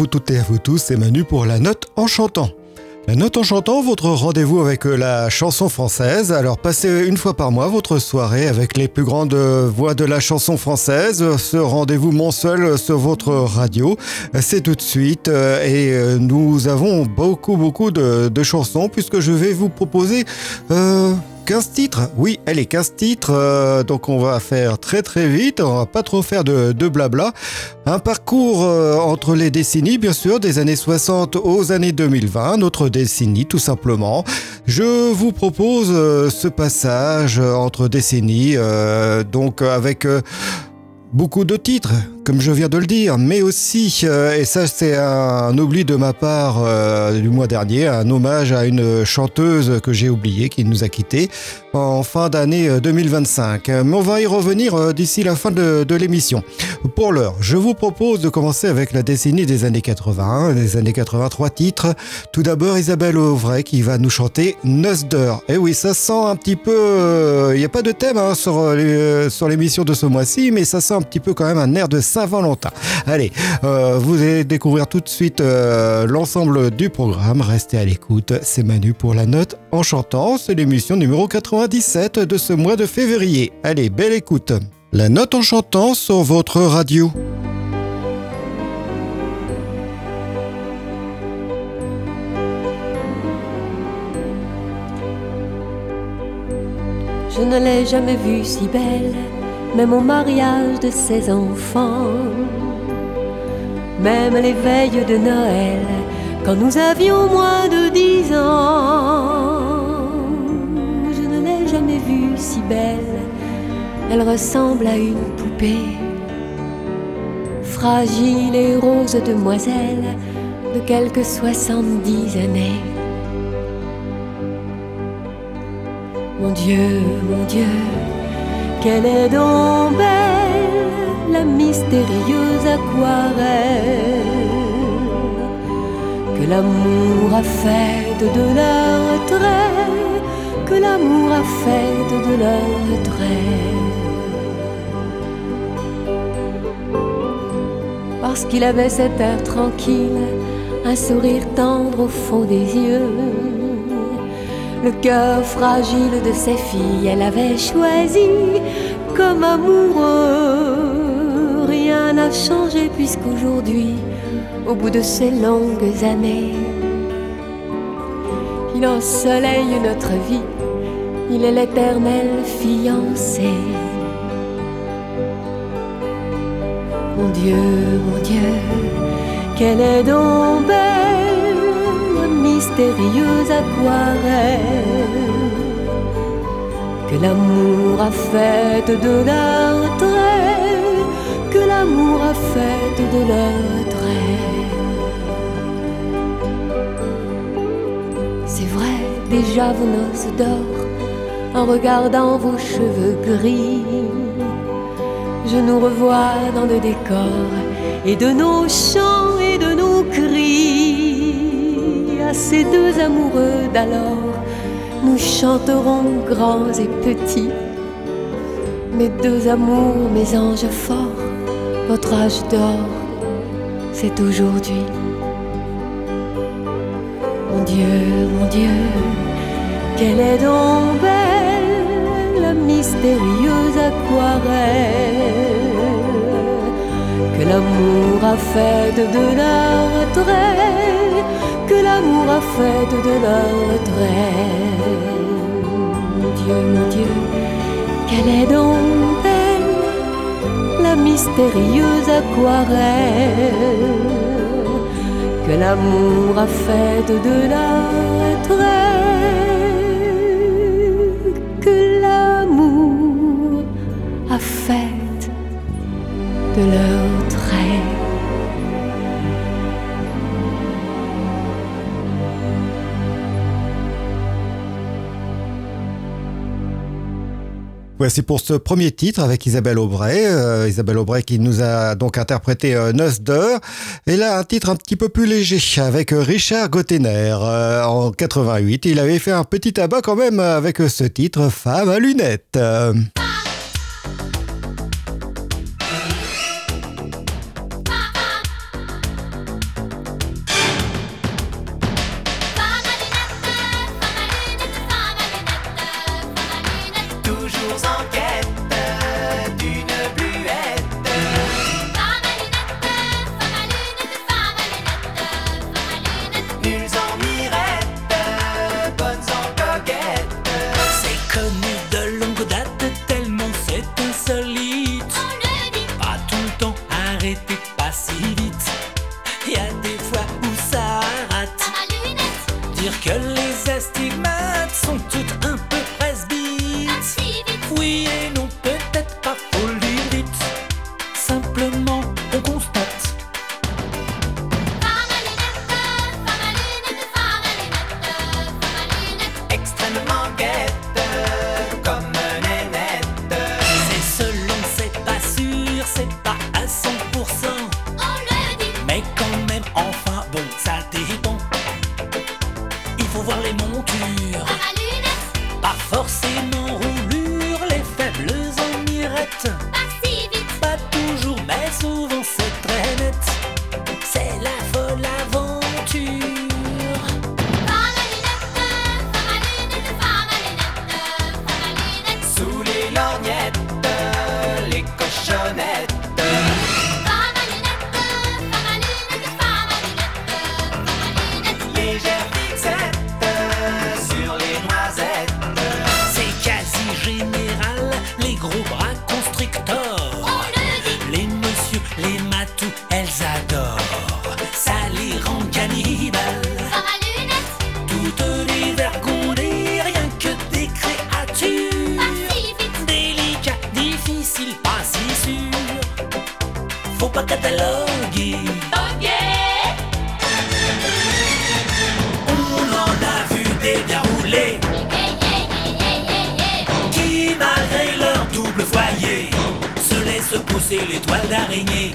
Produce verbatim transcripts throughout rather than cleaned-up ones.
vous toutes et à vous tous, c'est Manu pour la Note en chantant. La Note en chantant, votre rendez-vous avec la chanson française. Alors passez une fois par mois votre soirée avec les plus grandes voix de la chanson française. Ce rendez-vous mensuel sur votre radio, c'est tout de suite. Et nous avons beaucoup beaucoup de, de chansons puisque je vais vous proposer... Euh, quinze titres, oui, allez, quinze titres, euh, donc on va faire très très vite, on va pas trop faire de, de blabla. Un parcours euh, entre les décennies, bien sûr, des années soixante aux années deux mille vingt, notre décennie tout simplement. Je vous propose euh, ce passage entre décennies, euh, donc avec... Euh, Beaucoup de titres, comme je viens de le dire, mais aussi, euh, et ça c'est un, un oubli de ma part euh, du mois dernier, un hommage à une chanteuse que j'ai oubliée, qui nous a quittés en fin d'année deux mille vingt-cinq. Mais on va y revenir euh, d'ici la fin de, de l'émission. Pour l'heure, je vous propose de commencer avec la décennie des années quatre-vingts, des années quatre-vingts, trois titres. Tout d'abord, Isabelle Auvray qui va nous chanter Noces d'or. Et oui, ça sent un petit peu... Il euh, n'y a pas de thème hein, sur, les, sur l'émission de ce mois-ci, mais ça sent un petit peu quand même un air de Saint-Valentin. Allez, euh, vous allez découvrir tout de suite euh, l'ensemble du programme. Restez à l'écoute, c'est Manu pour la Note en chantant. C'est l'émission numéro quatre-vingt-dix-sept de ce mois de février. Allez, belle écoute. La Note en chantant sur votre radio. Je ne l'ai jamais vue si belle, même au mariage de ses enfants, même les veilles de Noël, quand nous avions moins de dix ans. Je ne l'ai jamais vue si belle, elle ressemble à une poupée, fragile et rose demoiselle de quelques soixante-dix années. Mon Dieu, mon Dieu, qu'elle est donc belle, la mystérieuse aquarelle que l'amour a faite de leurs traits, que l'amour a faite de leurs traits. Parce qu'il avait cet air tranquille, un sourire tendre au fond des yeux, le cœur fragile de ses filles, elle avait choisi comme amoureux. Rien n'a changé puisqu'aujourd'hui, au bout de ces longues années, il ensoleille notre vie, il est l'éternel fiancé. Mon Dieu, mon Dieu, qu'elle est donc belle, la mystérieuse aquarelle que l'amour a faite de leurs traits, que l'amour a faite de leurs traits. C'est vrai, déjà vos noces d'or, en regardant vos cheveux gris, je nous revois dans le décor et de nos chants et de nos cris. À ces deux amoureux d'alors, nous chanterons grands et petits. Mes deux amours, mes anges forts, votre âge d'or, c'est aujourd'hui. Mon Dieu, mon Dieu, qu'elle est donc belle, la mystérieuse aquarelle que l'amour a faite de leurs traits, que l'amour a faite de leurs traits. Mon Dieu, mon Dieu, qu'elle est donc belle, la mystérieuse aquarelle que l'amour a faite de leurs traits, que l'amour a faite de leurs traits. Voici pour ce premier titre avec Isabelle Auvray. Euh, Isabelle Auvray qui nous a donc interprété euh, Noces d'or. Et là, un titre un petit peu plus léger avec Richard Gottener. Euh, en quatre-vingt-huit, il avait fait un petit tabac quand même avec ce titre, Femme à lunettes. Euh... que les astigmates sont toutes un peu presbytes. Oui et non, peut-être pas, faut le dire vite. Simplement, on constate. Extrêmement guette, comme nénette. C'est selon, c'est pas sûr, c'est pas à cent pour cent. On le dit. Mais quand même, enfin, bon, ça dépend. Il faut voir les montures. Pas forcément roulure, les faibles en mirettes. Pas si vite. Pas toujours, mais souvent c'est très net. C'est la folle aventure. Sous les lorgnettes, les cochonnettes. Légère fixette sur les noisettes. C'est quasi général, les gros bras constrictors. Les messieurs, les matous, elles adorent. Ça les rend cannibales. Toutes les vergondées, rien que des créatures. Délicats, difficiles, pas si sûrs. Faut pas cataloguer. On en a vu des bien roulés qui, malgré leur double foyer, se laissent pousser les toiles d'araignée.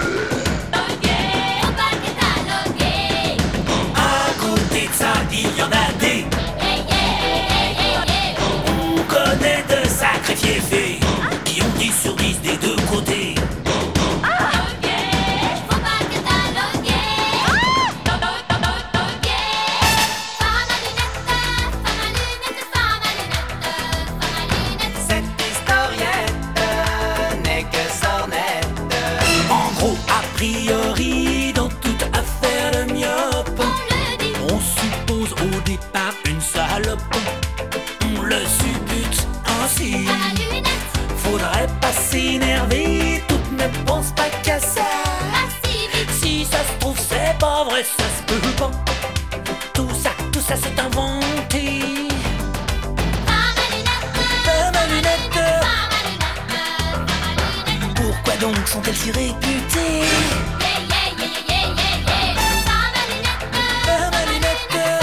À côté de ça, il y en a des. On connaît de sacrés fiefés qui ont dix sur dix des deux côtés. Cette historiette n'est que sornette. En gros, a priori, dans toute affaire de myope, on suppose au départ une salope. On le suppute ainsi. Faudrait pas s'énerver, toutes ne pensent pas qu'à ça. Si ça se trouve, c'est pas vrai, ça se peut pas. Tout ça, tout ça c'est inventé. Femme à lunettes. Pourquoi donc sont-elles si réputées? Femme à lunettes.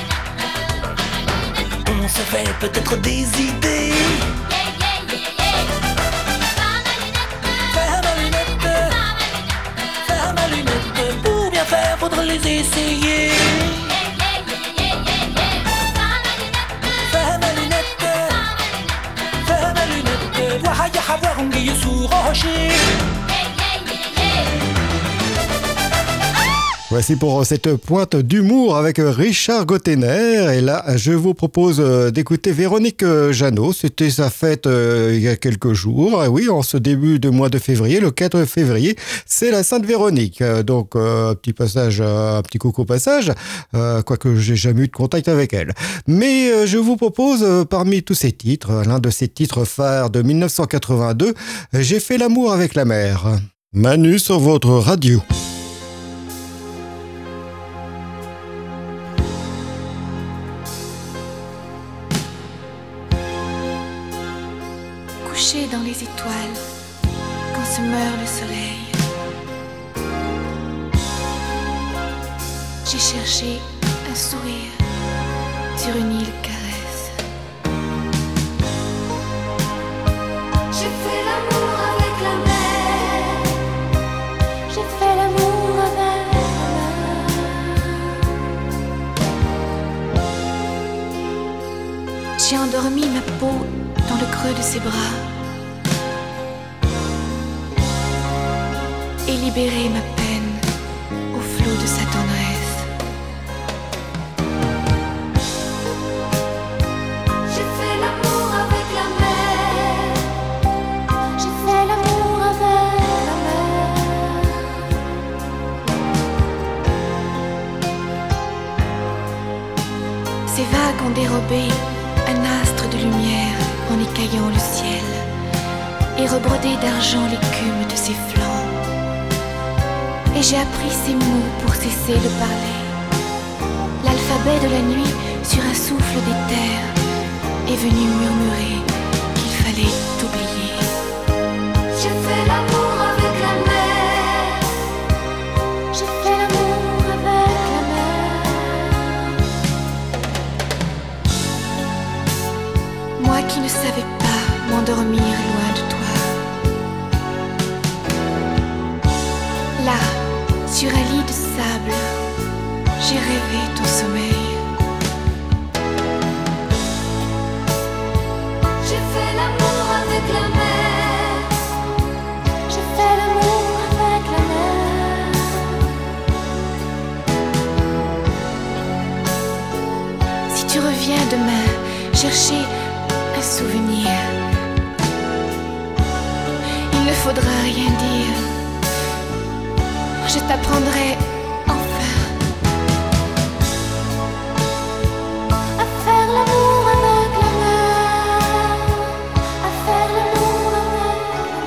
On se fait peut-être des idées. Femme à lunettes. Femme à lunettes. Pour bien faire, faudra les essayer. Femme à lunettes. Femme à lunettes. Wahaya hawa hongi sous rocher. Voici pour cette pointe d'humour avec Richard Gottener. Et là, je vous propose d'écouter Véronique Jeannot. C'était sa fête euh, il y a quelques jours. Et oui, en ce début de mois de février, le quatre février, c'est la Sainte Véronique. Donc, euh, un petit passage, un petit coucou au passage, euh, quoique j'ai jamais eu de contact avec elle. Mais euh, je vous propose, euh, parmi tous ces titres, l'un de ces titres phares de mille neuf cent quatre-vingt-deux, J'ai fait l'amour avec la mer. Manu sur votre radio. Dans les étoiles, quand se meurt le soleil, j'ai cherché un sourire sur une île caresse. J'ai fait l'amour avec la mer. J'ai fait l'amour avec la mer. J'ai endormi ma peau dans le creux de ses bras et libéré ma peine au flot de sa tendresse. J'ai fait l'amour avec la mer. J'ai fait l'amour avec la mer. Ces vagues ont dérobé un astre de lumière en écaillant le ciel et rebrodé d'argent l'écume de ses flancs. Et j'ai appris ces mots pour cesser de parler. L'alphabet l'alphabet de la nuit sur un souffle d'éther est venu murmurer qu'il fallait t'oublier. J'ai fait l'amour avec la mer. J'ai fait l'amour avec la mer. Moi qui ne savais pas m'endormir loin de toi. Là, sur un lit de sable, j'ai rêvé ton sommeil. J'ai fait l'amour avec la mer. J'ai fait l'amour avec la mer. Si tu reviens demain chercher un souvenir, il ne faudra rien dire. Je t'apprendrai enfin à faire l'amour avec la mer. À faire l'amour avec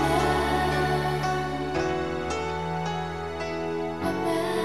la mer.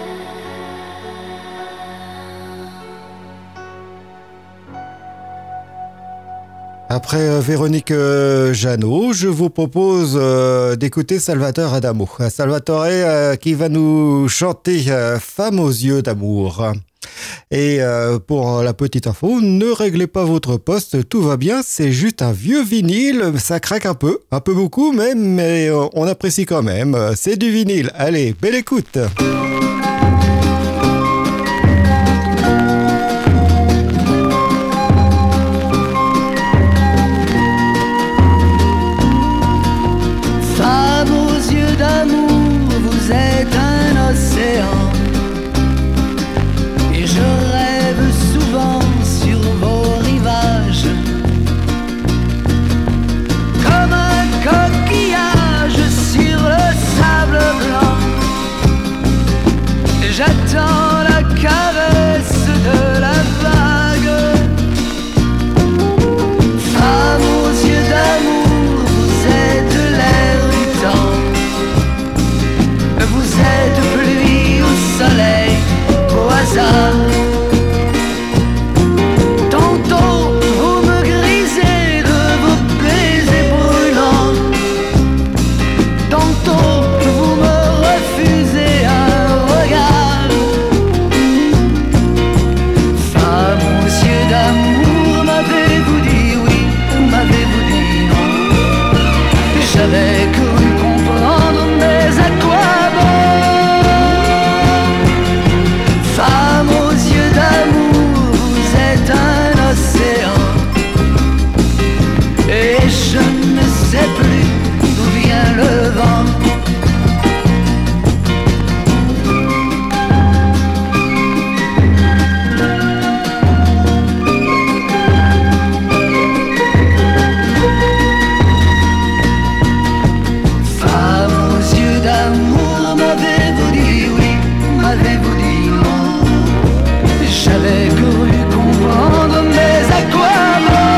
Après euh, Véronique euh, Jeannot, je vous propose euh, d'écouter Salvatore Adamo. Salvatore euh, qui va nous chanter euh, Femme aux yeux d'amour. Et euh, pour la petite info, ne réglez pas votre poste, tout va bien, c'est juste un vieux vinyle, ça craque un peu, un peu beaucoup même, mais euh, on apprécie quand même. C'est du vinyle, allez, belle écoute. Femme aux yeux d'amour, vous êtes un océan. Et je rêve souvent sur vos rivages. Comme un coquillage sur le sable blanc. J'attends la caresse de la vague. Femme aux yeux d'amour, vous êtes l'air du temps. Vous êtes pluie au soleil, au hasard. Tantôt vous me grisez de vos baisers brûlants. Tantôt vous me refusez un regard. Femme aux yeux d'amour, m'avez-vous dit oui, m'avez-vous dit non? J'avais cru comprendre, mais à quoi bon? Femme aux yeux d'amour, vous êtes un océan. Et je ne sais plus d'où vient le vent. Femme aux yeux d'amour, m'avez-vous dit oui, m'avez-vous dit non? J'avais cru comprendre, mais à quoi bon?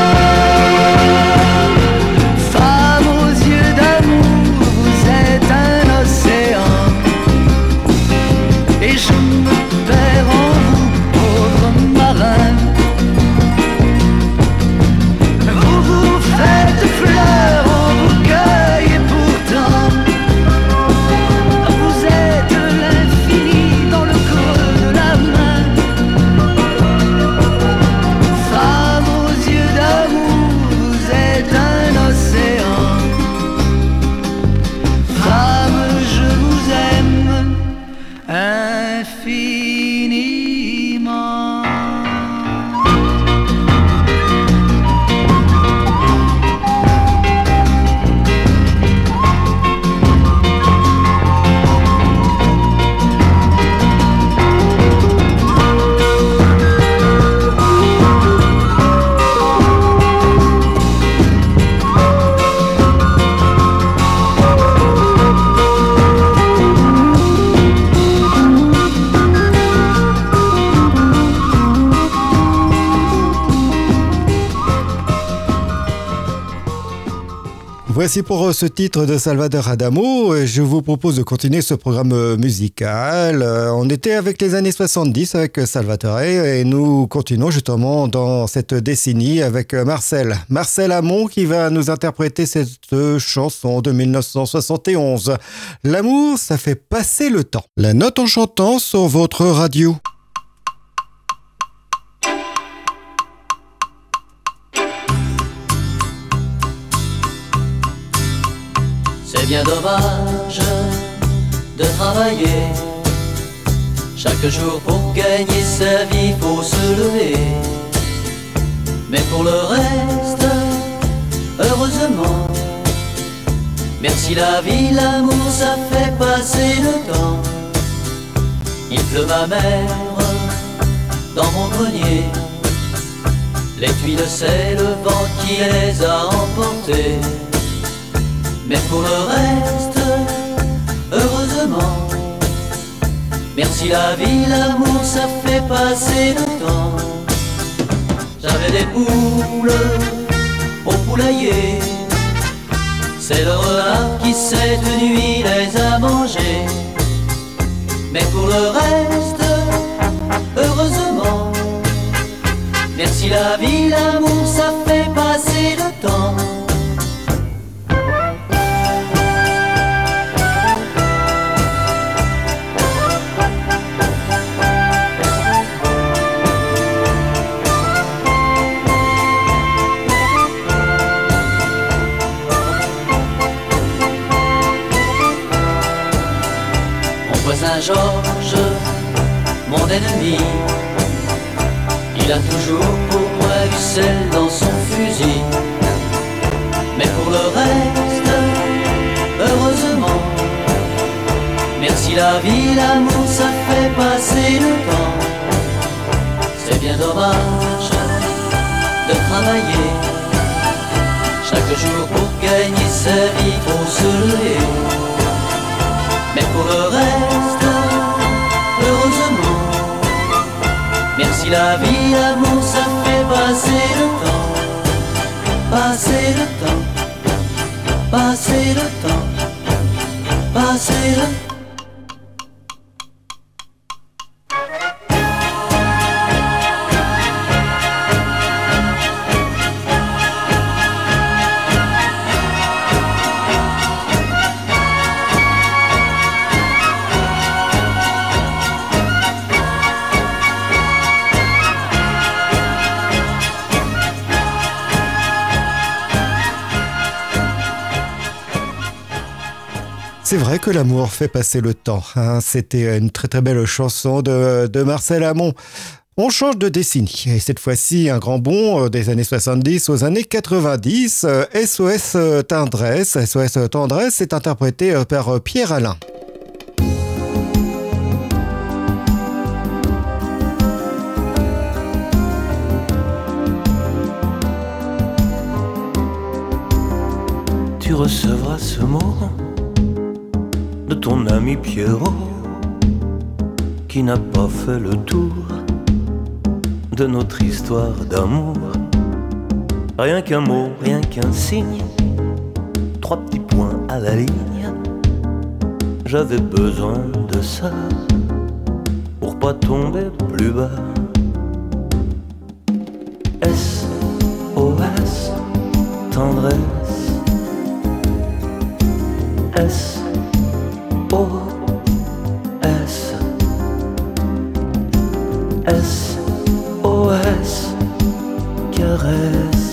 Femme aux yeux d'amour, vous êtes un océan. Et je me perds en vous, pauvre marin. Vous vous faites fleur, on vous cueille et pourtant vous êtes l'infini dans le creux de la main. Femme aux yeux d'amour, vous êtes un océan. Femme, je vous aime infiniment. Voici pour ce titre de Salvador Adamo. Je vous propose de continuer ce programme musical. On était avec les années soixante-dix avec Salvatore et nous continuons justement dans cette décennie avec Marcel. Marcel Amont qui va nous interpréter cette chanson de mille neuf cent soixante et onze. L'amour, ça fait passer le temps. La note en chantant sur votre radio. C'est bien dommage de travailler chaque jour pour gagner sa vie, faut se lever. Mais pour le reste, heureusement, merci la vie, l'amour, ça fait passer le temps. Il pleut ma mère dans mon grenier, les tuiles c'est le vent qui les a emportées. Mais pour le reste, heureusement, merci la vie, l'amour, ça fait passer le temps. J'avais des poules au poulailler, c'est le renard qui cette nuit les a mangées. Mais pour le reste, heureusement, merci la vie, l'amour, ça fait passer le temps. Saint-Georges, mon ennemi, il a toujours pour moi du sel dans son fusil. Mais pour le reste, heureusement, merci la vie, l'amour, ça fait passer le temps. C'est bien dommage de travailler chaque jour pour gagner sa vie, faut se lever. Mais pour le reste, heureusement, merci la vie, l'amour, ça fait passer le temps. Passer le temps, passer le temps, passer le temps. C'est vrai que l'amour fait passer le temps. Hein. C'était une très très belle chanson de, de Marcel Amont. On change de décennie. Et cette fois-ci, un grand bond des années soixante-dix aux années quatre-vingt-dix. S O S Tendresse. S O S Tendresse est interprété par Pierre Alain. Tu recevras ce mot de ton ami Pierrot, qui n'a pas fait le tour de notre histoire d'amour. Rien qu'un mot, rien qu'un signe, trois petits points à la ligne. J'avais besoin de ça pour pas tomber plus bas. S O S Tendresse, S O S, S O S caresse,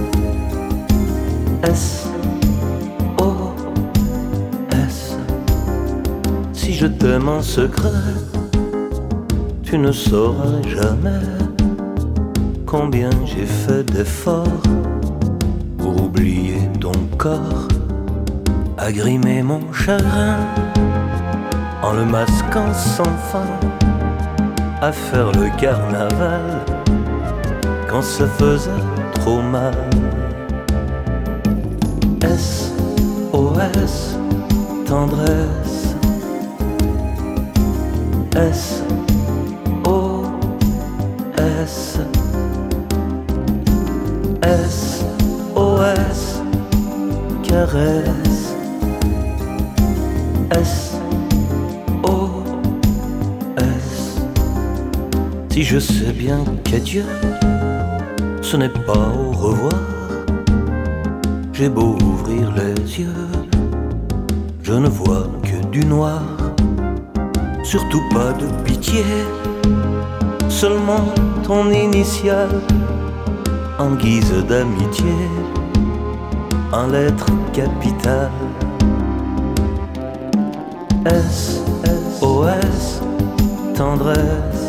S O S. Si je t'aime en secret, tu ne sauras jamais combien j'ai fait d'efforts pour oublier ton corps, agrimer mon chagrin en le masquant sans fin, à faire le carnaval quand ça faisait trop mal. S O S Tendresse, S O S, S O S caresse. S O S. Si je sais bien qu'adieu, ce n'est pas au revoir. J'ai beau ouvrir les yeux, je ne vois que du noir. Surtout pas de pitié, seulement ton initiale en guise d'amitié, en lettres capitales. S O S, tendresse.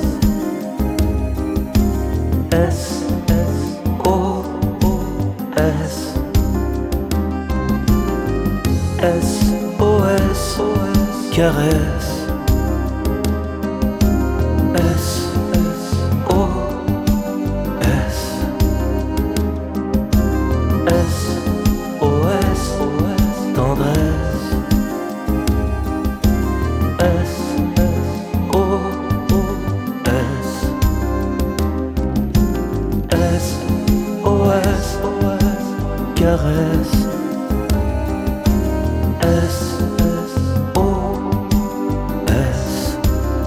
S O S. S O S, caresse. S O S. S O S, tendresse. S O S. S O S, caresse. S O S.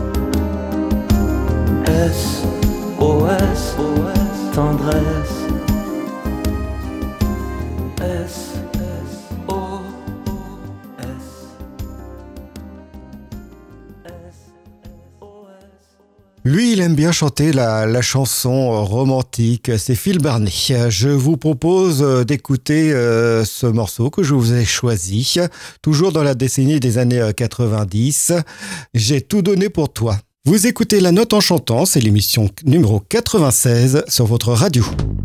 S O S, tendresse. S O S. Lui, il aime bien chanter la, la chanson romantique, c'est Phil Barnet. Je vous propose d'écouter euh, ce morceau que je vous ai choisi, toujours dans la décennie des années quatre-vingt-dix. J'ai tout donné pour toi. Vous écoutez La Note en chantant, c'est l'émission numéro quatre-vingt-seize sur votre radio.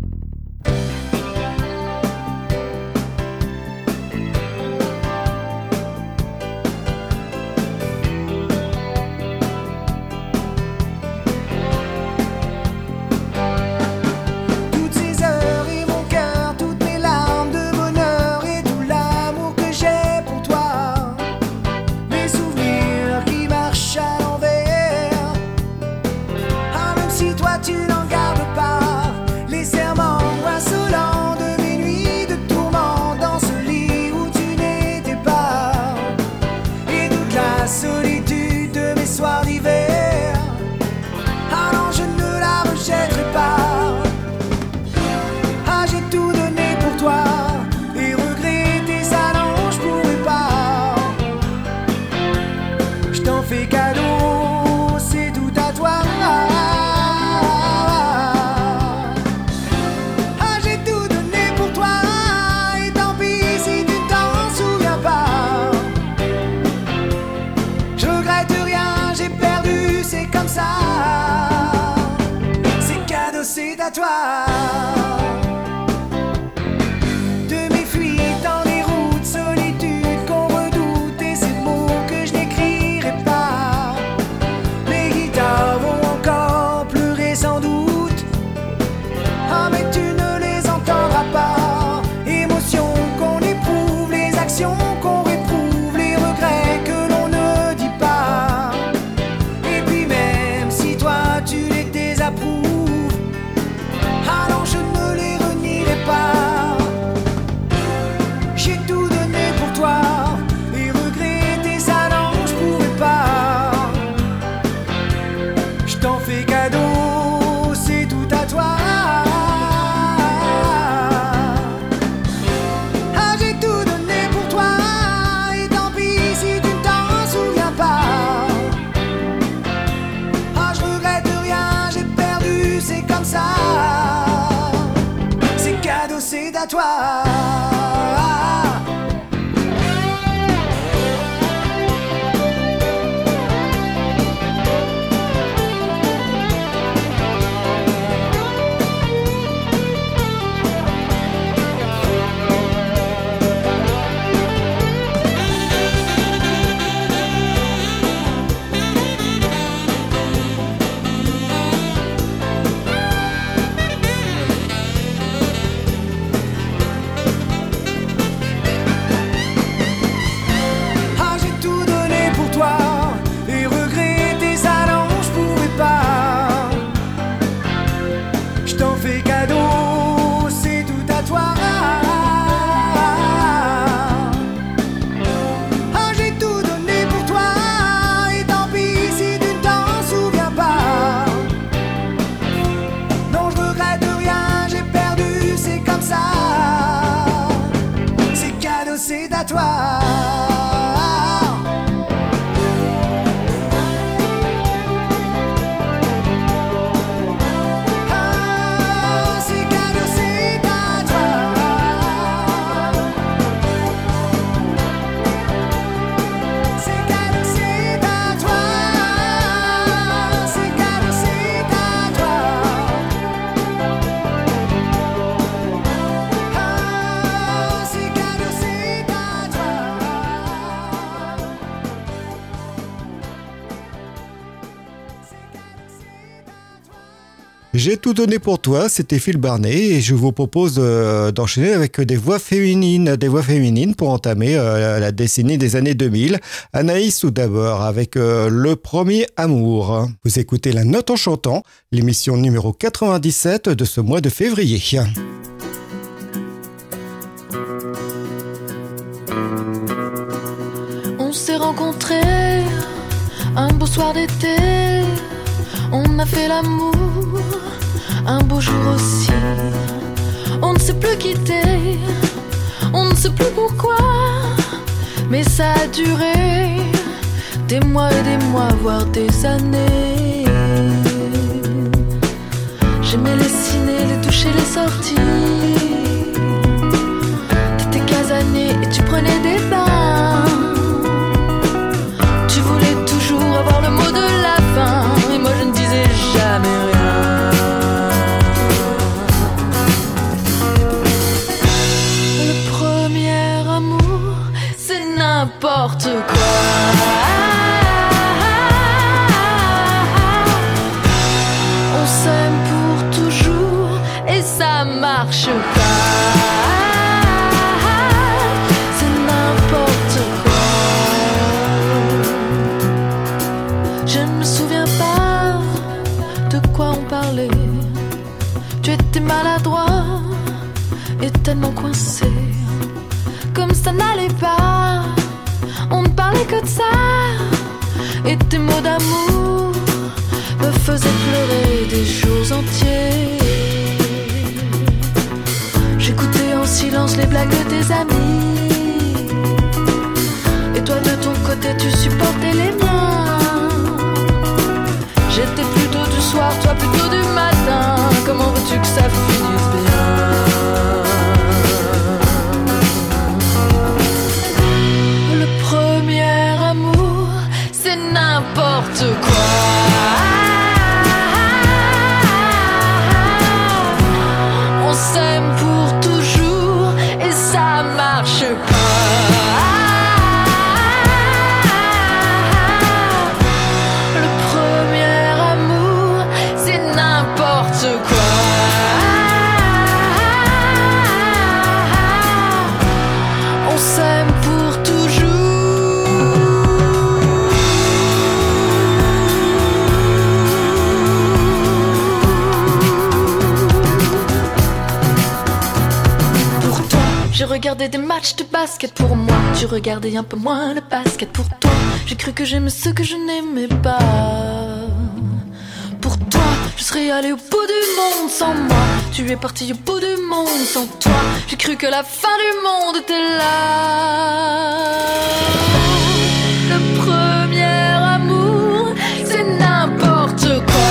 Tu n'en gardes pas les serments insolents de mes nuits de tourment dans ce lit où tu n'étais pas, et toute la solitude de mes soirs d'hiver. Ah non, je ne la rejetterai pas. Ah, j'ai tout donné pour toi et regretter ça, non, je pourrais pas. Je t'en fais cadeau, c'est tout à toi. C'est à toi. De mes fuites dans les routes, solitude qu'on redoute, et ces mots que je n'écrirai pas. Les guitares vont encore pleurer sans doute. Ah, mais tu ne les entendras pas. Émotions qu'on éprouve, les actions qu'on réprouve, les regrets que l'on ne dit pas. Et puis même si toi tu les désapprouves, alors je ne les renierai pas. J'ai tout donné pour toi et regretter ça, non, je pourrais pas. Je t'en fais cadeau, c'est tout à toi. Ah, j'ai tout donné pour toi et tant pis si tu ne t'en souviens pas. Ah, je regrette rien, j'ai perdu, c'est comme ça. C'est cadeau, c'est à toi. J'ai tout donné pour toi, c'était Phil Barnet et je vous propose euh, d'enchaîner avec des voix féminines, des voix féminines pour entamer euh, la décennie des années deux mille. Anaïs tout d'abord avec euh, Le Premier Amour. Vous écoutez La Note en chantant, l'émission numéro quatre-vingt-dix-sept de ce mois de février. On s'est rencontrés un beau soir d'été, on a fait l'amour un beau jour aussi. On ne s'est plus quitté, on ne sait plus pourquoi, mais ça a duré des mois et des mois, voire des années. J'aimais les ciné, les toucher, les sorties. T'étais casanier et tu prenais des bains. Tu voulais toujours avoir le mot de la fin, et moi je ne disais jamais rien. N'importe quoi. On s'aime pour toujours et ça marche pas. C'est n'importe quoi. Je ne me souviens pas de quoi on parlait. Tu étais maladroit et tellement coincé. Comme ça n'allait pas, on ne parlait que de ça. Et tes mots d'amour me faisaient pleurer des jours entiers. J'écoutais en silence les blagues de tes amis, et toi de ton côté tu supportais les miens. J'étais plutôt du soir, toi plutôt du matin. Comment veux-tu que ça finisse bien? N'importe quoi. On s'aime pour toujours et ça marche pas. Le premier amour, c'est n'importe quoi. On s'aime pour toujours. J'ai regardé des matchs de basket pour moi, tu regardais un peu moins le basket pour toi. J'ai cru que j'aimais ce que je n'aimais pas. Pour toi, je serais allé au bout du monde sans moi. Tu es parti au bout du monde sans toi. J'ai cru que la fin du monde était là. Le premier amour, c'est n'importe quoi.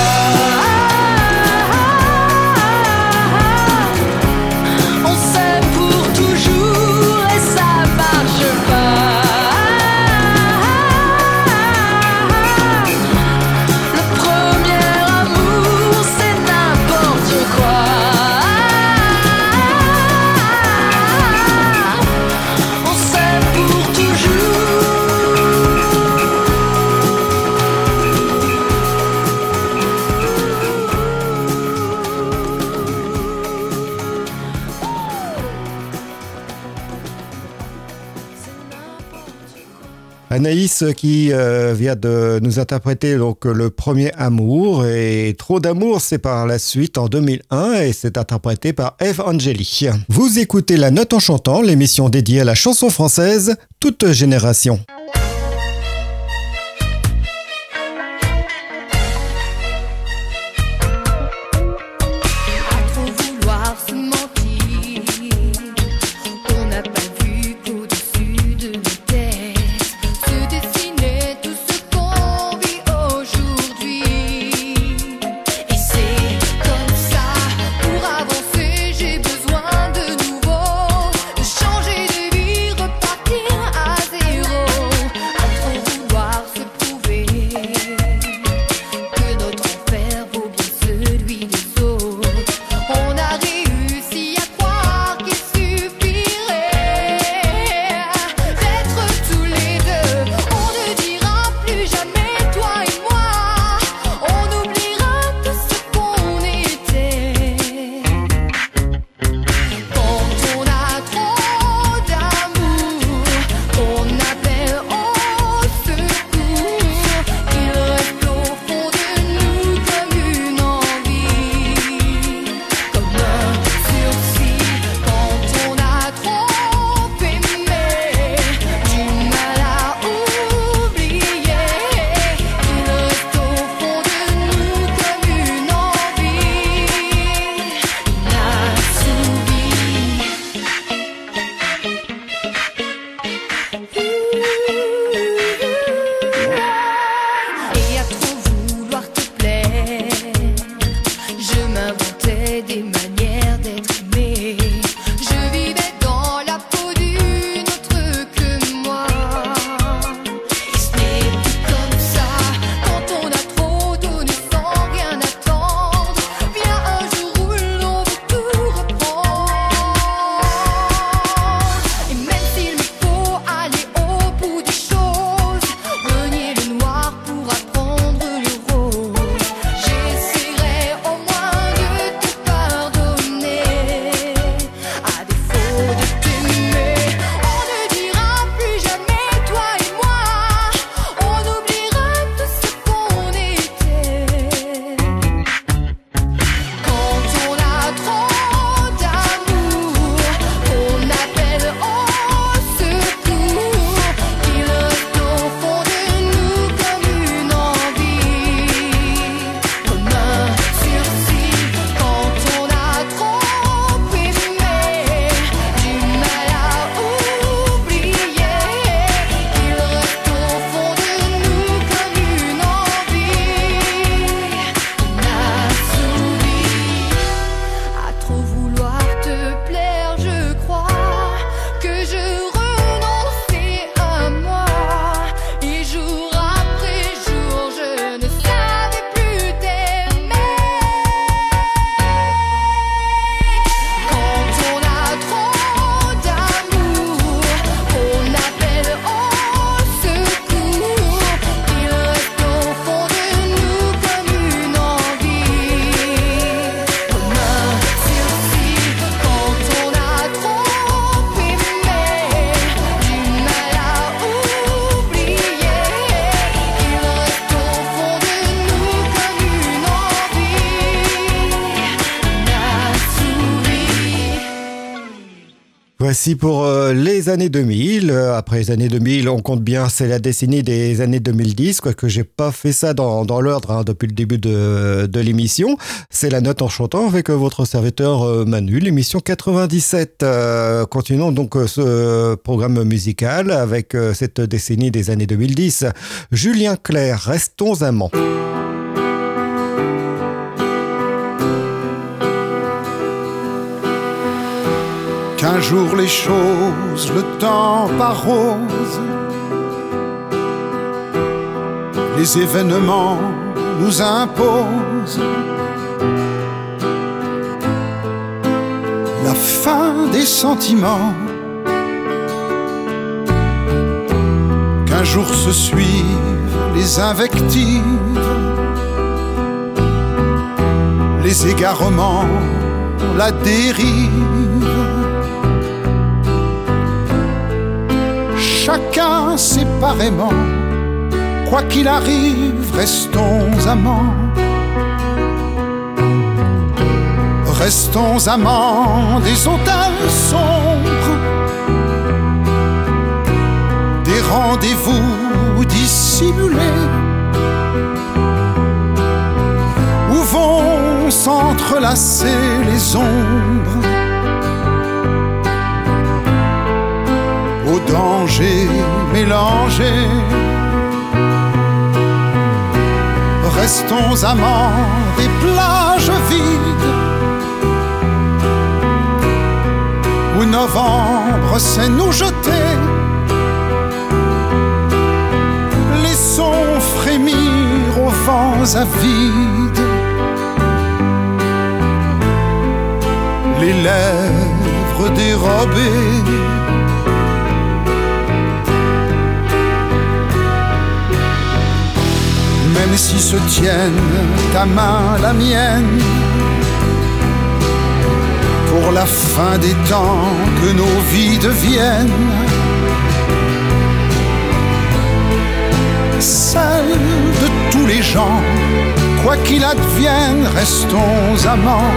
Anaïs qui euh, vient de nous interpréter donc Le Premier Amour, et Trop d'amour, c'est par la suite en deux mille un et c'est interprété par Eve Angeli. Vous écoutez La Note en chantant, l'émission dédiée à la chanson française, toute génération. Changer de vie, repartir à zéro. des manières d'être aimé. Je vivais dans la peau d'une autre que moi. Et ce n'est plus comme ça quand on a trop donné sans rien attendre. Vient un jour où l'on veut tout reprendre. Et même s'il me faut aller au bout des choses, renier le noir pour apprendre le rose, j'essaierai au moins de te pardonner, à défaut de t'aimer. On ne dira plus jamais toi et moi, on oubliera tout ce qu'on était. Quand on a trop d'amour, on appelle au secours. Il reste au fond de nous comme une envie, comme un sursis. Quand on a trop aimé, du mal à oublier. Il reste au fond de nous comme une envie, une assouvie. À trop vouloir te plaire, je crois que je renonçais à moi. Et jour après jour, je ne savais plus t'aimer. Quand on a trop d'amour, on appelle au secours. Il reste au fond de nous comme une envie, comme un sursis. Quand on a trop aimé, du mal à oublier. Il reste au fond de nous comme une envie, une assouvie. Voici pour euh, les années deux mille. Euh, Après les années deux mille, on compte bien, c'est la décennie des années deux mille dix, quoique j'ai pas fait ça dans, dans l'ordre hein, depuis le début de, de l'émission. C'est la note en chantant avec euh, votre serviteur euh, Manu, l'émission quatre-vingt-dix-sept. Euh, continuons donc euh, ce programme musical avec euh, cette décennie des années deux mille dix. Julien Clerc, Restons amants. Qu'un jour les choses, le temps arrose, les événements nous imposent la fin des sentiments. Qu'un jour se suivent les invectives, les égarements, la dérive. Chacun séparément, quoi qu'il arrive, restons amants. Restons amants des hôtels sombres, des rendez-vous dissimulés, où vont s'entrelacer les ombres. Au danger mélangé, restons amants des plages vides, où novembre sait nous jeter. Laissons frémir aux vents avides les lèvres dérobées. Même si se tiennent ta main, la mienne, pour la fin des temps, que nos vies deviennent celles de tous les gens. Quoi qu'il advienne, restons amants.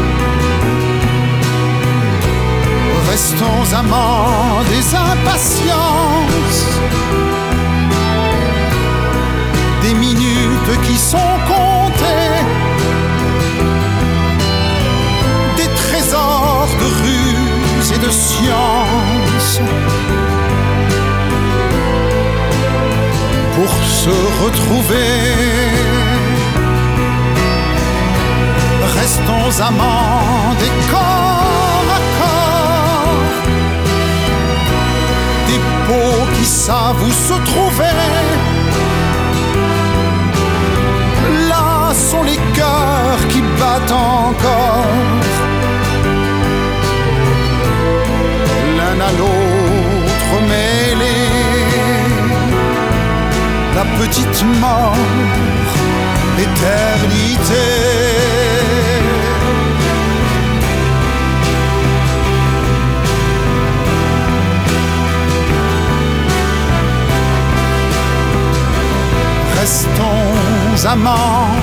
Restons amants des impatiences, des minutes qui sont comptées, des trésors de ruse et de science, pour se retrouver. Restons amants des corps à corps, des peaux qui savent où se trouver. Là sont les cœurs qui battent encore, l'un à l'autre mêlés. La petite mort, l'éternité. Restons amants.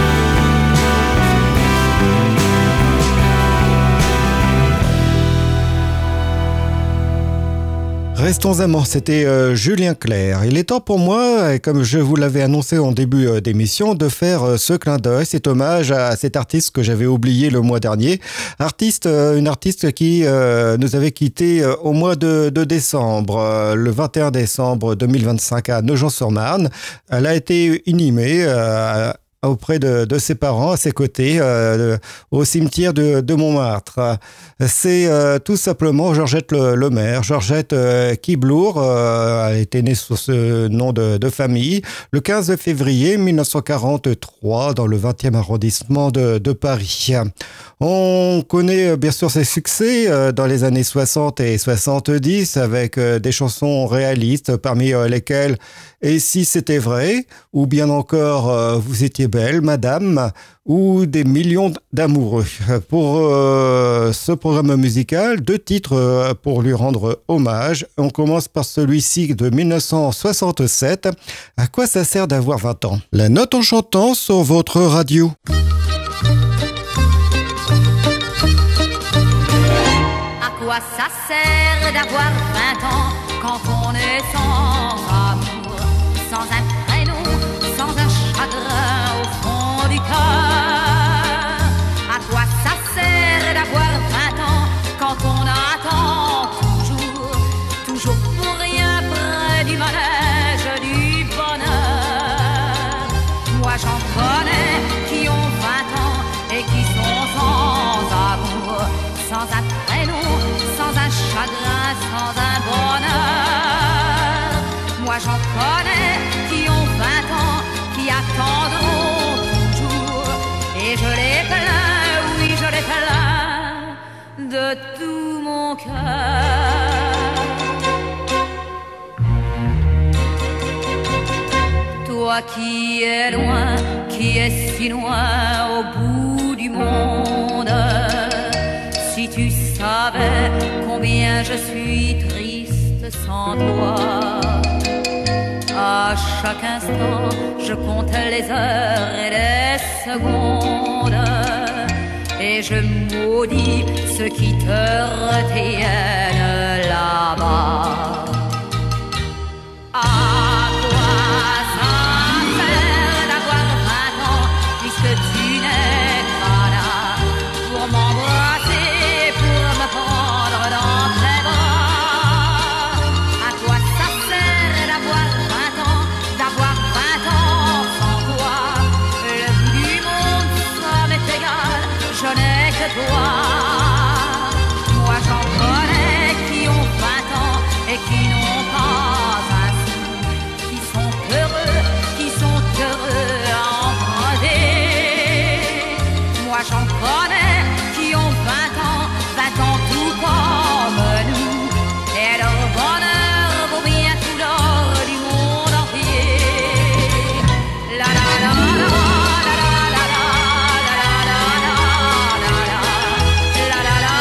Restons amants, c'était euh, Julien Clerc. Il est temps pour moi, et comme je vous l'avais annoncé en début euh, d'émission, de faire euh, ce clin d'œil, cet hommage à cet artiste que j'avais oublié le mois dernier. Artiste, euh, une artiste qui euh, nous avait quitté euh, au mois de, de décembre, euh, le vingt et un décembre deux mille vingt-cinq à Nogent-sur-Marne. Elle a été inhumée euh, auprès de, de ses parents, à ses côtés, euh, au cimetière de, de Montmartre. C'est euh, tout simplement Georgette Le, Lemaire, Georgette euh, Kiblour, euh, elle était née sous ce nom de, de famille, le quinze février mille neuf cent quarante-trois, dans le vingtième arrondissement de, de Paris. On connaît bien sûr ses succès euh, dans les années soixante et soixante-dix, avec euh, des chansons réalistes, parmi euh, lesquelles « Et si c'était vrai ?» ou bien encore euh, « Vous étiez belle, madame ?» ou des millions d'amoureux. Pour euh, ce programme musical, deux titres euh, pour lui rendre hommage. On commence par celui-ci de mille neuf cent soixante-sept. À quoi ça sert d'avoir vingt ans? La note en chantant sur votre radio. À quoi ça sert d'avoir vingt ans quand on est sans amour, sans un prénom, sans un chagrin au fond du cœur? À quoi ça sert d'avoir vingt ans quand on attend toujours, toujours pour rien près du manège du bonheur? Moi j'en connais qui ont vingt ans et qui sont sans amour, sans un prénom, sans un chagrin, sans un bonheur. Moi j'en connais qui ont vingt ans, qui attendront toujours, et je les plains, oui je les plains de tout mon cœur. Toi qui es loin, qui es si loin au bout du monde, si tu savais combien je suis triste sans toi. À chaque instant, je compte les heures et les secondes, et je maudis ceux qui te retiennent là-bas. À quoi ça sert d'avoir vingt ans puisque tu n'es pas là pour m'embrasser, pour me prendre dans tes bras? À quoi ça sert d'avoir vingt ans, d'avoir vingt ans sans toi? Le bout du monde, ça m'est égal, je n'ai que toi. Moi j'en connais qui ont vingt ans et qui n'ont pas un sou, qui sont heureux, qui sont heureux à emprunter. Moi j'en connais qui ont vingt ans, vingt ans tout comme nous, et leur bonheur vaut bien tout l'or du monde entier. La la la la la la la la la la la la la la la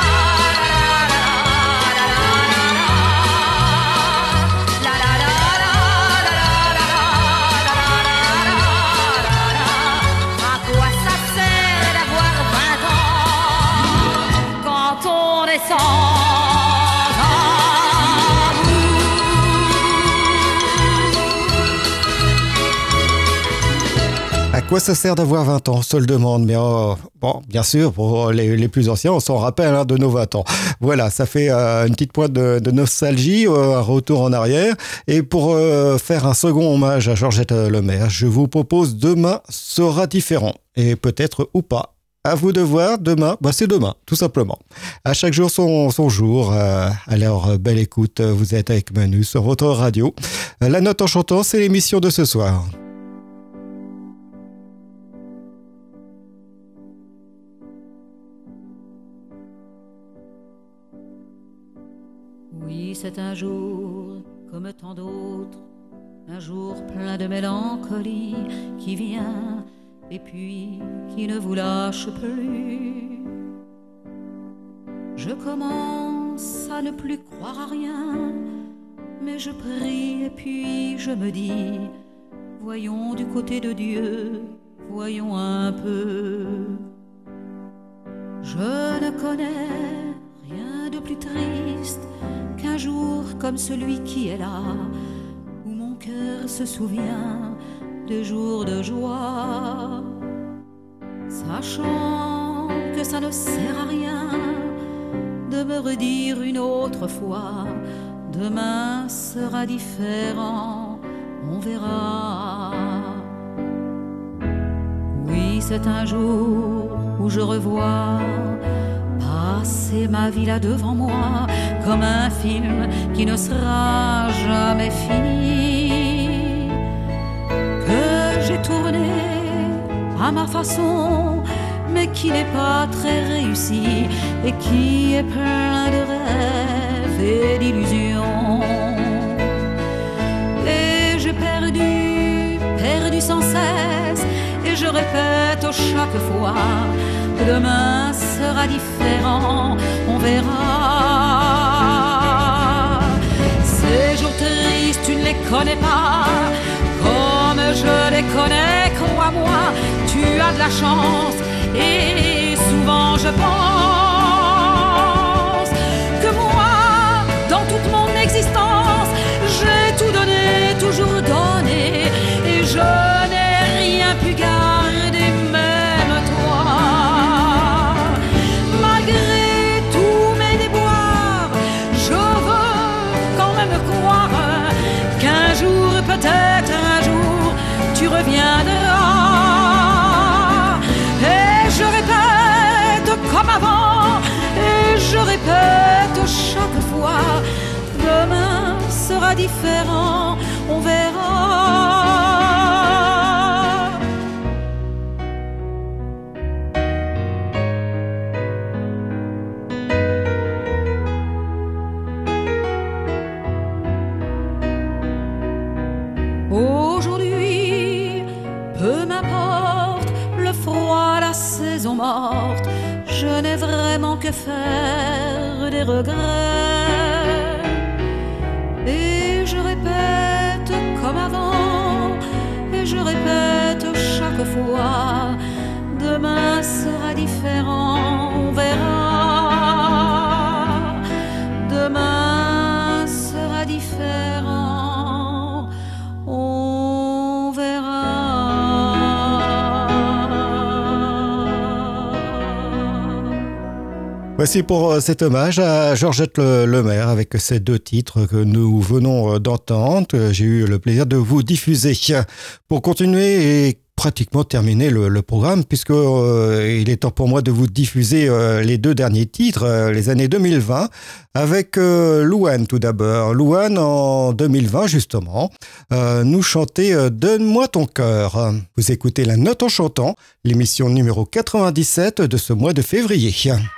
À quoi ça sert d'avoir vingt ans quand on est sans À quoi ça sert d'avoir vingt ans? Se le demande. Mais oh, bon, bien sûr, pour les, les plus anciens, on s'en rappelle hein, de nos vingt ans. Voilà, ça fait euh, une petite pointe de, de nostalgie, euh, un retour en arrière. Et pour euh, faire un second hommage à Georgette Lemaire, je vous propose Demain sera différent. Et peut-être ou pas. À vous de voir, demain, bah c'est demain, tout simplement. À chaque jour son, son jour. Euh, alors, belle écoute, vous êtes avec Manu sur votre radio. La note en chantant, c'est l'émission de ce soir. Oui, c'est un jour comme tant d'autres, un jour plein de mélancolie qui vient et puis qui ne vous lâche plus. Je commence à ne plus croire à rien, mais je prie et puis je me dis, voyons du côté de Dieu, voyons un peu. Je ne connais rien de plus triste qu'un jour comme celui qui est là, où mon cœur se souvient de jours de joie, sachant que ça ne sert à rien de me redire une autre fois, demain sera différent, on verra. Oui, c'est un jour où je revois passer ma vie là devant moi, comme un film qui ne sera jamais fini, que j'ai tourné à ma façon, mais qui n'est pas très réussi et qui est plein de rêves et d'illusions. Et j'ai perdu, perdu sans cesse, et je répète chaque fois, demain sera différent, on verra. Ces jours tristes, tu ne les connais pas, comme je les connais, crois-moi, tu as de la chance, et souvent je pense que moi, dans toute mon existence, j'ai tout donné, toujours donné, et je n'ai rien pu garder, même toi. Malgré tous mes déboires, je veux quand même croire qu'un jour, peut-être un jour, tu reviendras. Et je répète comme avant, et je répète chaque fois, demain sera différent, on verra. Aujourd'hui, peu m'importe le froid, la saison morte, je n'ai vraiment que faire des regrets. Et je répète comme avant, et je répète chaque fois, demain sera différent, on verra. Demain sera différent, on verra. Voici pour cet hommage à Georgette Lemaire avec ces deux titres que nous venons d'entendre. J'ai eu le plaisir de vous diffuser. Pour continuer et pratiquement terminer le, le programme, puisque euh, il est temps pour moi de vous diffuser euh, les deux derniers titres, euh, les années deux mille vingt, avec euh, Louane tout d'abord. Louane en deux mille vingt justement, euh, nous chantait euh, « Donne-moi ton cœur ». Vous écoutez La Note en chantant, l'émission numéro quatre-vingt-dix-sept de ce mois de février.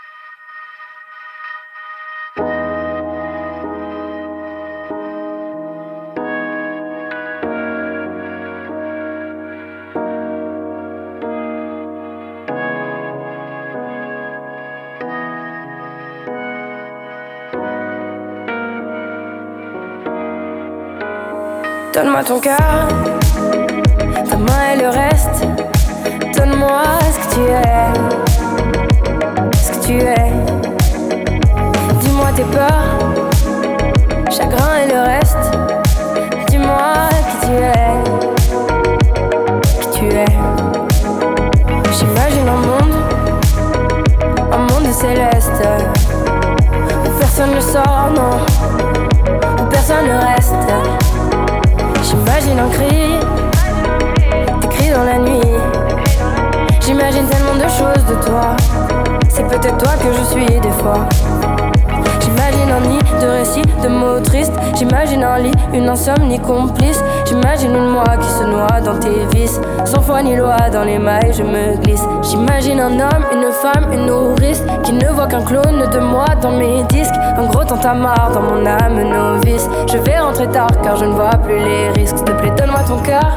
Donne-moi ton cœur, ta main et le reste. Donne-moi ce que tu es, ce que tu es. Dis-moi tes peurs, chagrin et le reste. Dis-moi qui tu es, qui tu es. J'imagine un monde, un monde céleste, où personne ne sort, non, où personne ne reste. J'imagine un cri, des cris dans la nuit. J'imagine tellement de choses. chose de toi. C'est peut-être toi que je suis des fois. J'imagine un nid de récits, de mots tristes. J'imagine un lit, une insomnie complice. J'imagine une moi qui se noie dans tes vices. Sans foi ni loi, dans les mailles je me glisse. J'imagine un homme, une femme, une nourrice qui ne voit qu'un clone de moi dans mes disques. Un gros tintamarre dans mon âme novice. Je vais rentrer tard car je ne vois plus les risques. S'il te plaît, donne-moi ton cœur.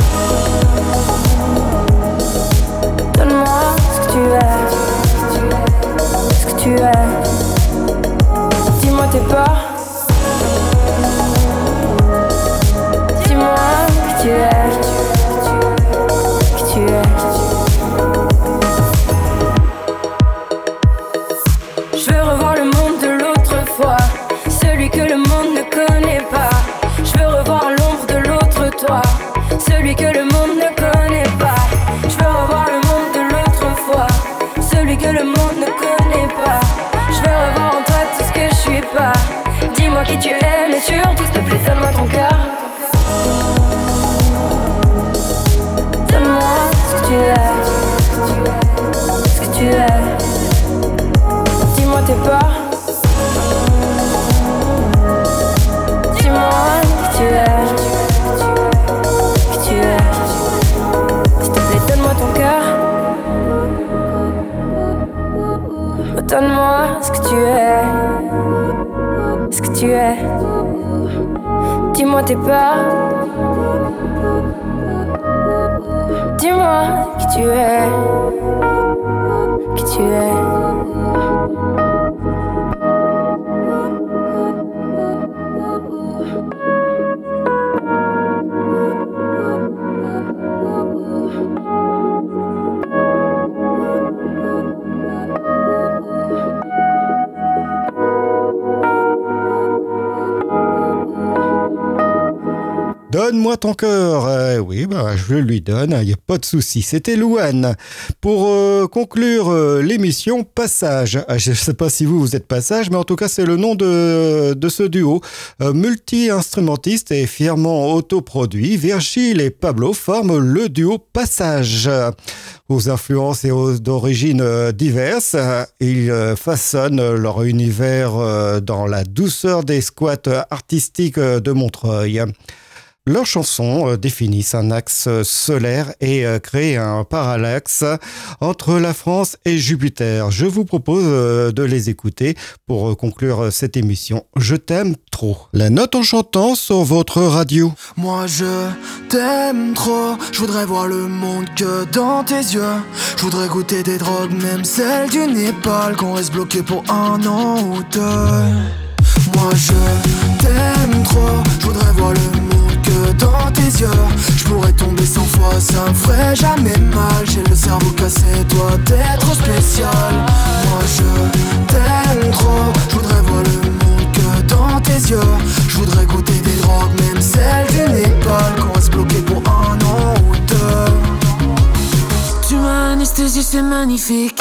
Donne-moi ce que tu es. Ce que tu es. Dis-moi tes peurs. Dis-moi qui tu es. Qui tu es. Je veux revoir le monde de l'autre fois, celui que le monde ne connaît pas. Je veux revoir l'ombre de l'autre toi, celui que le monde ne connaît pas. Je veux revoir le monde de l'autre fois, celui que le monde ne connaît pas. Je veux revoir en toi tout ce que je suis pas. Dis-moi qui tu es, mais surtout s'il te plaît donne-moi ton cœur. Donne-moi ce que tu es. Ce que tu es. Dis-moi tes peurs. Dis-moi qui tu es. Qui tu es. S'il te plaît donne-moi ton cœur. Donne-moi ce que tu es. Ce que tu es. Dis-moi tes peurs. Dis-moi qui tu es. Qui tu es. Donne-moi ton cœur. Euh, oui, bah, je lui donne, il n'y a pas de souci. C'était Louane. Pour euh, conclure euh, l'émission, Passage. Je ne sais pas si vous, vous êtes Passage, mais en tout cas, c'est le nom de, de ce duo. Euh, multi-instrumentiste et fièrement autoproduit, Virgile et Pablo forment le duo Passage. Aux influences et aux d'origines euh, diverses, euh, ils euh, façonnent leur univers euh, dans la douceur des squats artistiques euh, de Montreuil. Leurs chansons définissent un axe solaire et créent un parallaxe entre la France et Jupiter. Je vous propose de les écouter pour conclure cette émission. Je t'aime trop. La note en chantant sur votre radio. Moi je t'aime trop, je voudrais voir le monde que dans tes yeux. Je voudrais goûter des drogues, même celles du Népal, qu'on reste bloqué pour un an ou deux. Moi je t'aime trop, je voudrais voir le monde que dans tes yeux. Je pourrais tomber cent fois, ça me ferait jamais mal. J'ai le cerveau cassé, toi t'es trop spécial. Moi je t'aime trop, je voudrais voir le monde que dans tes yeux. Je voudrais goûter des drogues, même celles du Népal, qu'on reste bloqué pour un an ou deux. Tu m'as anesthésié, c'est magnifique.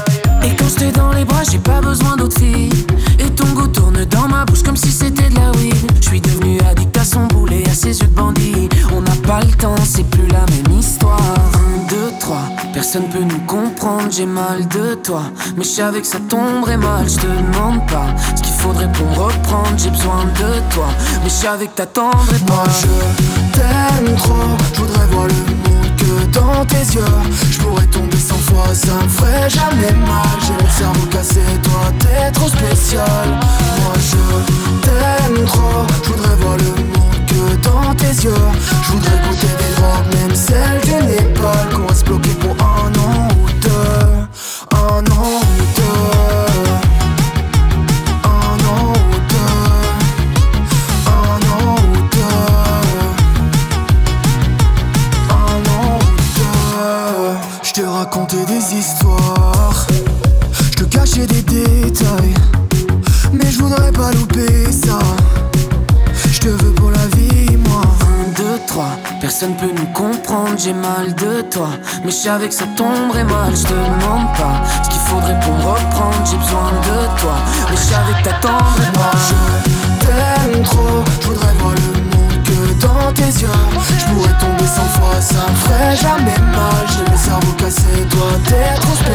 Et quand j'étais dans les bras, j'ai pas besoin d'autres filles. Et ton goût tourne dans ma bouche comme si c'était de la weed. J'suis devenu addict à son boulet, à ses yeux de bandit. On n'a pas le temps, c'est plus la même histoire. Un, deux, trois, personne peut nous comprendre. J'ai mal de toi, mais je savais que ça tomberait mal. Je te demande pas ce qu'il faudrait pour me reprendre. J'ai besoin de toi, mais je savais que t'attendrais pas. Moi je t'aime trop, je voudrais voir le monde que dans tes yeux. Je pourrais tomber cent fois, ça me ferait jamais mal. J'ai le cerveau cassé, toi t'es trop spécial. Moi je t'aime trop, je voudrais voir le monde que dans tes yeux. Je voudrais goûter des drogues, même celles du Népal, qu'on reste bloqué pour un an ou deux. Un an ou deux. Un an ou deux. Un an ou deux. Un an ou deux. Je te racontais des histoires, je te cachais des détails, mais je voudrais pas louper ça. Je te veux pour la vie, moi. Un, deux, trois, personne peut nous comprendre. J'ai mal de toi, mais je savais que ça tomberait mal. Je te demande pas ce qu'il faudrait pour me reprendre. J'ai besoin de toi, mais je savais que t'attendrais pas. Je t'aime trop, je voudrais voir le monde que dans tes yeux. Je pourrais tomber cent fois, ça me ferait jamais mal. J'ai le cerveau cassé, toi t'es trop spécial.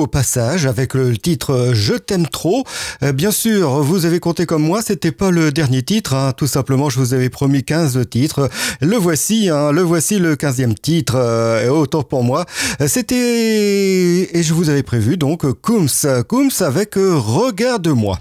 au passage avec le titre Je t'aime trop. Euh, bien sûr, vous avez compté comme moi, c'était pas le dernier titre, hein. Tout simplement, je vous avais promis quinze titres. Le voici, hein, le voici le quinzième titre, euh, autant pour moi. C'était, et je vous avais prévu donc Coombs, Coombs avec euh, Regarde-moi.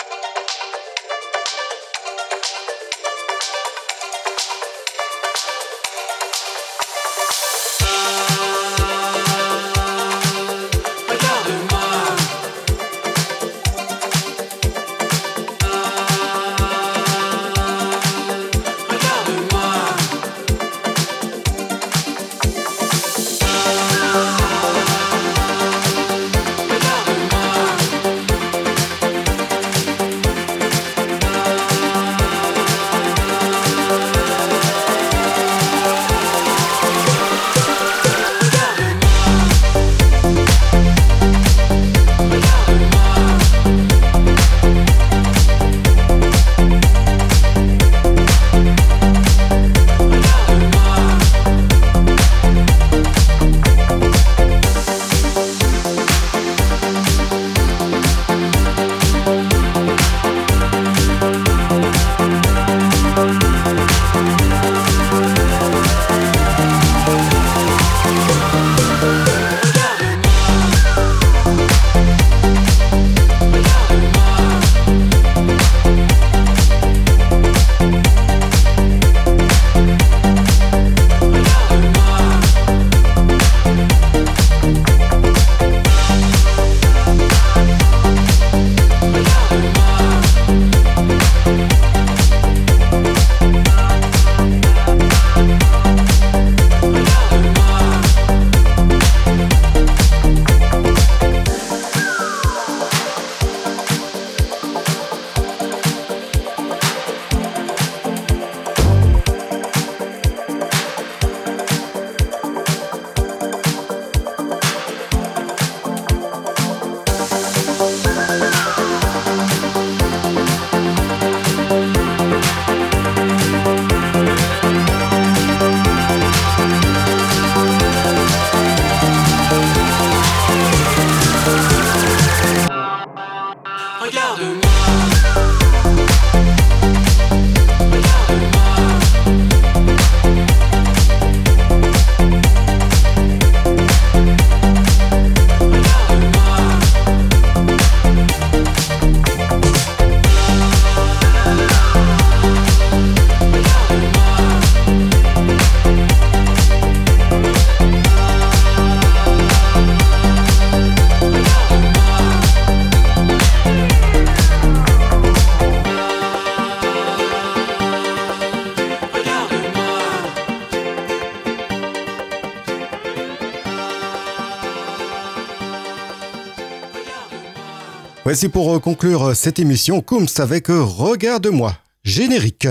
Voici pour conclure cette émission, Coombs avec Regarde-moi, générique.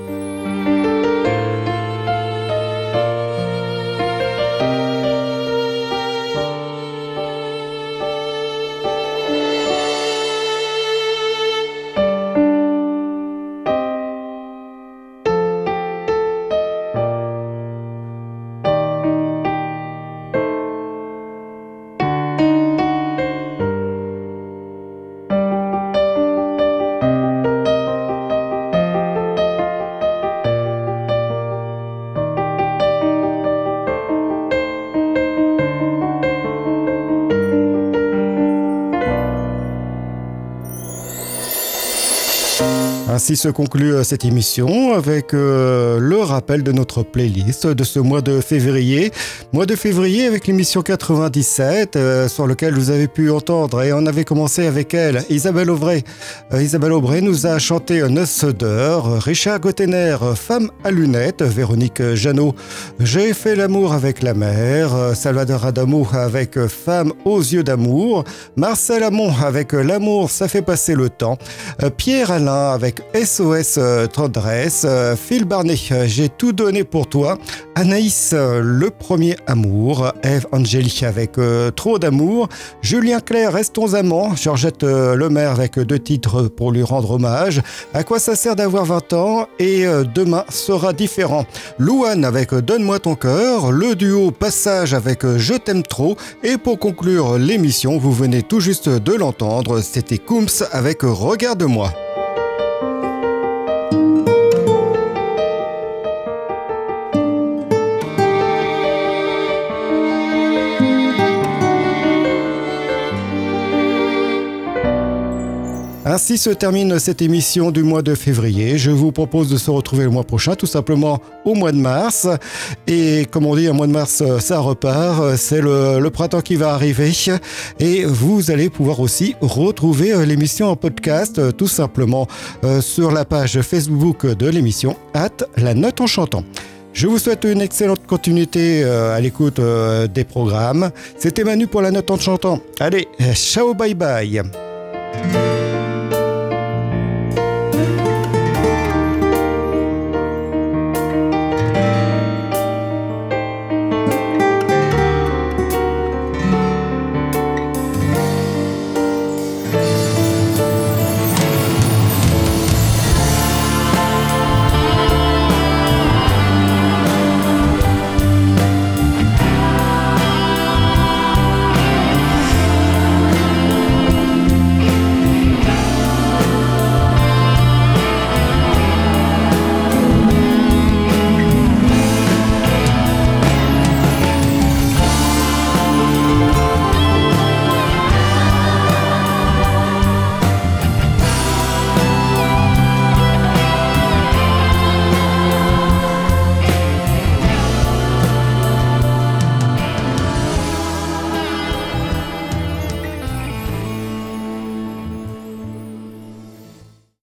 Ainsi se conclut cette émission avec euh, le rappel de notre playlist de ce mois de février. Mois de février avec l'émission quatre-vingt-dix-sept euh, sur lequel vous avez pu entendre, et on avait commencé avec elle, Isabelle Aubray. Euh, Isabelle Aubray nous a chanté Noce d'heure, Richard Gottener, Femme à lunettes, Véronique Jeannot, J'ai fait l'amour avec la mer, Salvador Adamo avec Femme aux yeux d'amour, Marcel Amont avec L'amour ça fait passer le temps, euh, Pierre Alain avec avec S O S Tendresse, Phil Barnet, J'ai tout donné pour toi, Anaïs, Le premier amour, Eve Angélique avec euh, Trop d'amour, Julien Clerc, Restons amants, Georgette euh, Lemaire avec deux titres pour lui rendre hommage, À quoi ça sert d'avoir vingt ans et euh, Demain sera différent. Louane avec Donne-moi ton cœur, le duo Passage avec Je t'aime trop et pour conclure l'émission, vous venez tout juste de l'entendre, c'était Coombs avec Regarde-moi. Ainsi se termine cette émission du mois de février. Je vous propose de se retrouver le mois prochain, tout simplement au mois de mars. Et comme on dit, un mois de mars, ça repart. C'est le, le printemps qui va arriver. Et vous allez pouvoir aussi retrouver l'émission en podcast, tout simplement euh, sur la page Facebook de l'émission, arobase la note en chantant. Je vous souhaite une excellente continuité euh, à l'écoute euh, des programmes. C'était Manu pour la note en chantant. Allez, ciao, bye bye.